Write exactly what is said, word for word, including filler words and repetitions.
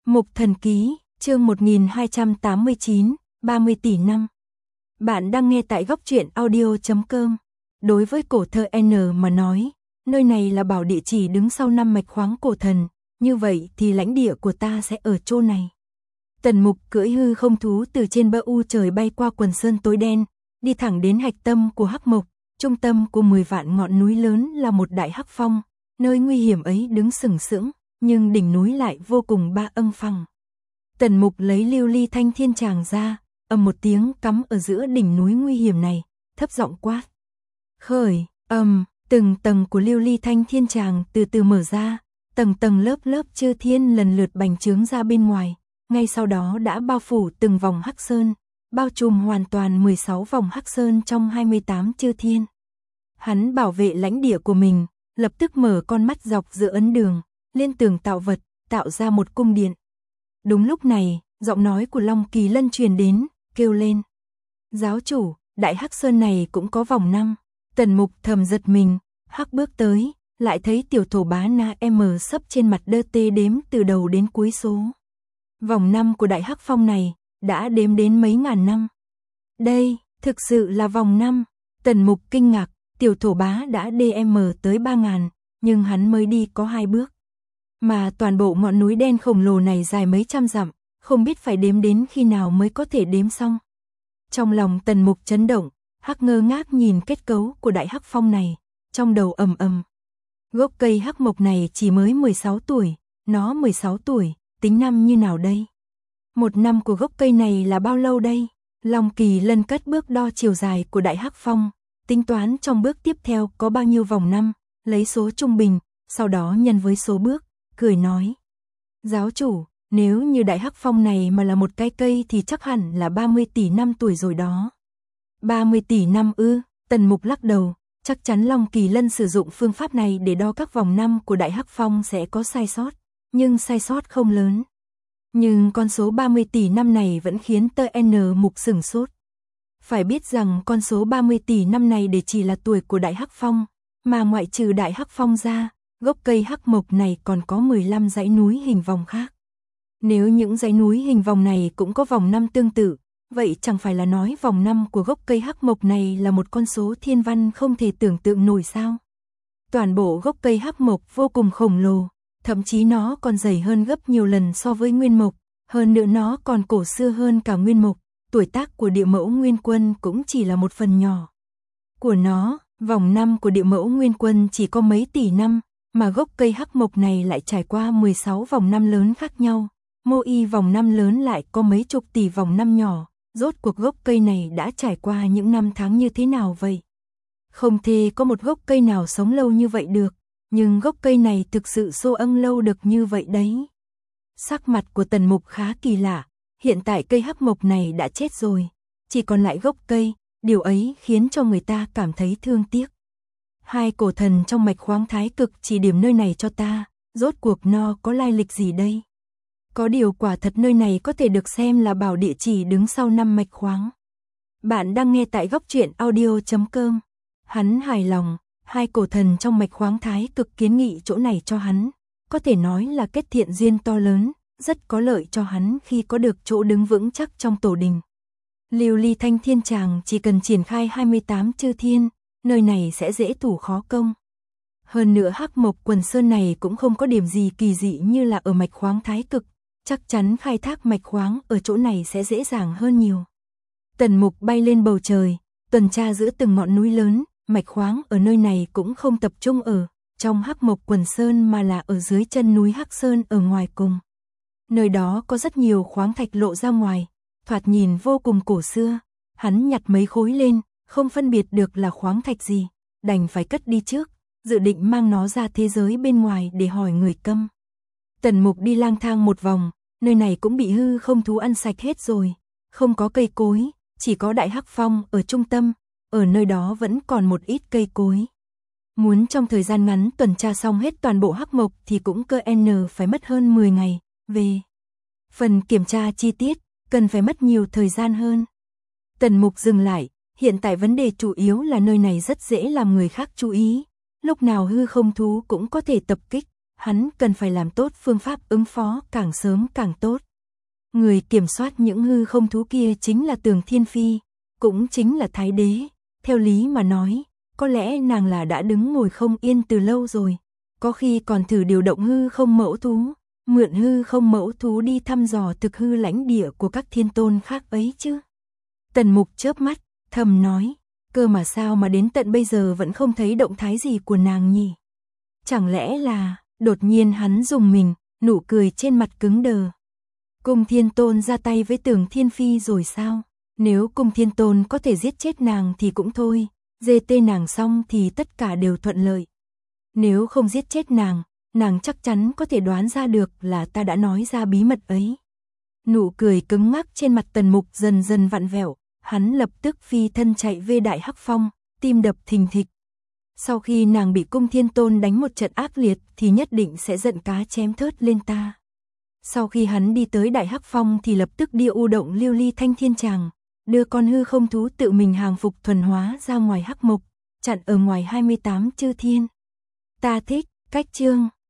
Mục Thần Ký, chương một nghìn hai trăm tám mươi chín, ba mươi tỷ năm. Bạn đang nghe tại góc truyện audio chấm com. Đối với cổ thơ N mà nói, nơi này là bảo địa chỉ đứng sau năm mạch khoáng cổ thần, như vậy thì lãnh địa của ta sẽ ở chỗ này. Tần Mục cưỡi hư không thú từ trên bờ u trời bay qua quần sơn tối đen, đi thẳng đến hạch tâm của Hắc Mộc, trung tâm của mười vạn ngọn núi lớn là một đại hắc phong, nơi nguy hiểm ấy đứng sừng sững, nhưng đỉnh núi lại vô cùng ba âng phẳng. Tần Mục lấy lưu ly thanh thiên tràng ra, ầm một tiếng cắm ở giữa đỉnh núi nguy hiểm này, thấp giọng quát. Khởi, ầm, từng tầng của lưu ly thanh thiên tràng từ từ mở ra, tầng tầng lớp lớp chư thiên lần lượt bành trướng ra bên ngoài, ngay sau đó đã bao phủ từng vòng hắc sơn, bao trùm hoàn toàn mười sáu vòng hắc sơn trong hai mươi tám chư thiên. Hắn bảo vệ lãnh địa của mình, lập tức mở con mắt dọc giữa ấn đường, liên tường tạo vật, tạo ra một cung điện. Đúng lúc này, giọng nói của Long Kỳ Lân truyền đến, kêu lên. Giáo chủ, đại hắc sơn này cũng có vòng năm. Tần Mục thầm giật mình, hắc bước tới, lại thấy tiểu thổ bá na em sấp trên mặt đơ tê đếm từ đầu đến cuối số. Vòng năm của đại hắc phong này, đã đếm đến mấy ngàn năm. Đây, thực sự là vòng năm. Tần Mục kinh ngạc, tiểu thổ bá đã đê em tới ba ngàn, nhưng hắn mới đi có hai bước. Mà toàn bộ ngọn núi đen khổng lồ này dài mấy trăm dặm, không biết phải đếm đến khi nào mới có thể đếm xong. Trong lòng Tần Mục chấn động, hắc ngơ ngác nhìn kết cấu của đại hắc phong này, trong đầu ầm ầm. Gốc cây hắc mộc này chỉ mới mười sáu tuổi, nó mười sáu tuổi, tính năm như nào đây? Một năm của gốc cây này là bao lâu đây? Long Kỳ Lân cất bước đo chiều dài của đại hắc phong, tính toán trong bước tiếp theo có bao nhiêu vòng năm, lấy số trung bình, sau đó nhân với số bước, cười nói. Giáo chủ, nếu như đại hắc phong này mà là một cái cây thì chắc hẳn là ba mươi tỷ năm tuổi rồi đó. ba mươi tỷ năm ư? Tần Mục lắc đầu, chắc chắn Long Kỳ Lân sử dụng phương pháp này để đo các vòng năm của đại hắc phong sẽ có sai sót, nhưng sai sót không lớn. Nhưng con số ba mươi tỷ năm này vẫn khiến tơ N Mục sửng sốt. Phải biết rằng con số ba mươi tỷ năm này để chỉ là tuổi của đại hắc phong, mà ngoại trừ đại hắc phong ra, gốc cây hắc mộc này còn có mười lăm dãy núi hình vòng khác. Nếu những dãy núi hình vòng này cũng có vòng năm tương tự, vậy chẳng phải là nói vòng năm của gốc cây hắc mộc này là một con số thiên văn không thể tưởng tượng nổi sao? Toàn bộ gốc cây hắc mộc vô cùng khổng lồ, thậm chí nó còn dày hơn gấp nhiều lần so với nguyên mộc, hơn nữa nó còn cổ xưa hơn cả nguyên mộc, tuổi tác của địa mẫu nguyên quân cũng chỉ là một phần nhỏ. Của nó, vòng năm của địa mẫu nguyên quân chỉ có mấy tỷ năm, mà gốc cây hắc mộc này lại trải qua mười sáu vòng năm lớn khác nhau, mô y vòng năm lớn lại có mấy chục tỷ vòng năm nhỏ, rốt cuộc gốc cây này đã trải qua những năm tháng như thế nào vậy? Không thể có một gốc cây nào sống lâu như vậy được, nhưng gốc cây này thực sự xô âng lâu được như vậy đấy. Sắc mặt của Tần Mục khá kỳ lạ, hiện tại cây hắc mộc này đã chết rồi, chỉ còn lại gốc cây, điều ấy khiến cho người ta cảm thấy thương tiếc. Hai cổ thần trong mạch khoáng thái cực chỉ điểm nơi này cho ta, rốt cuộc nó có lai lịch gì đây? Có điều quả thật nơi này có thể được xem là bảo địa chỉ đứng sau năm mạch khoáng. Bạn đang nghe tại góc truyện audio chấm com. Hắn hài lòng, hai cổ thần trong mạch khoáng thái cực kiến nghị chỗ này cho hắn, có thể nói là kết thiện duyên to lớn, rất có lợi cho hắn khi có được chỗ đứng vững chắc trong tổ đình. Lưu ly thanh thiên tràng chỉ cần triển khai hai mươi tám chư thiên, nơi này sẽ dễ thủ khó công. Hơn nữa hắc mộc quần sơn này cũng không có điểm gì kỳ dị như là ở mạch khoáng thái cực, chắc chắn khai thác mạch khoáng ở chỗ này sẽ dễ dàng hơn nhiều. Tần Mục bay lên bầu trời, tuần tra giữa từng ngọn núi lớn, mạch khoáng ở nơi này cũng không tập trung ở trong hắc mộc quần sơn mà là ở dưới chân núi Hắc Sơn ở ngoài cùng. Nơi đó có rất nhiều khoáng thạch lộ ra ngoài, thoạt nhìn vô cùng cổ xưa, hắn nhặt mấy khối lên, không phân biệt được là khoáng thạch gì, đành phải cất đi trước, dự định mang nó ra thế giới bên ngoài để hỏi người câm. Tần Mục đi lang thang một vòng, nơi này cũng bị hư không thú ăn sạch hết rồi, không có cây cối, chỉ có đại hắc phong ở trung tâm, ở nơi đó vẫn còn một ít cây cối. Muốn trong thời gian ngắn tuần tra xong hết toàn bộ hắc mộc thì cũng cơ n phải mất hơn mười ngày, về phần kiểm tra chi tiết, cần phải mất nhiều thời gian hơn. Tần Mục dừng lại, hiện tại vấn đề chủ yếu là nơi này rất dễ làm người khác chú ý, lúc nào hư không thú cũng có thể tập kích, hắn cần phải làm tốt phương pháp ứng phó càng sớm càng tốt. Người kiểm soát những hư không thú kia chính là Tường Thiên Phi, cũng chính là Thái Đế. Theo lý mà nói, có lẽ nàng là đã đứng ngồi không yên từ lâu rồi, có khi còn thử điều động hư không mẫu thú, mượn hư không mẫu thú đi thăm dò thực hư lãnh địa của các thiên tôn khác ấy chứ. Tần Mục chớp mắt, thầm nói, cơ mà sao mà đến tận bây giờ vẫn không thấy động thái gì của nàng nhỉ? Chẳng lẽ là, đột nhiên hắn dùng mình, nụ cười trên mặt cứng đờ. Cung Thiên Tôn ra tay với Tường Thiên Phi rồi sao? Nếu Cung Thiên Tôn có thể giết chết nàng thì cũng thôi, giê tê nàng xong thì tất cả đều thuận lợi. Nếu không giết chết nàng, nàng chắc chắn có thể đoán ra được là ta đã nói ra bí mật ấy. Nụ cười cứng ngắc trên mặt Tần Mục dần dần vặn vẹo, hắn lập tức phi thân chạy về Đại Hắc Phong, tim đập thình thịch. Sau khi nàng bị Cung Thiên Tôn đánh một trận ác liệt thì nhất định sẽ giận cá chém thớt lên ta. Sau khi hắn đi tới Đại Hắc Phong thì lập tức đi u động Lưu Ly Thanh Thiên Tràng, đưa con hư không thú tự mình hàng phục thuần hóa ra ngoài hắc mộc, chặn ở ngoài hai mươi tám chư thiên. Ta thích, cách chương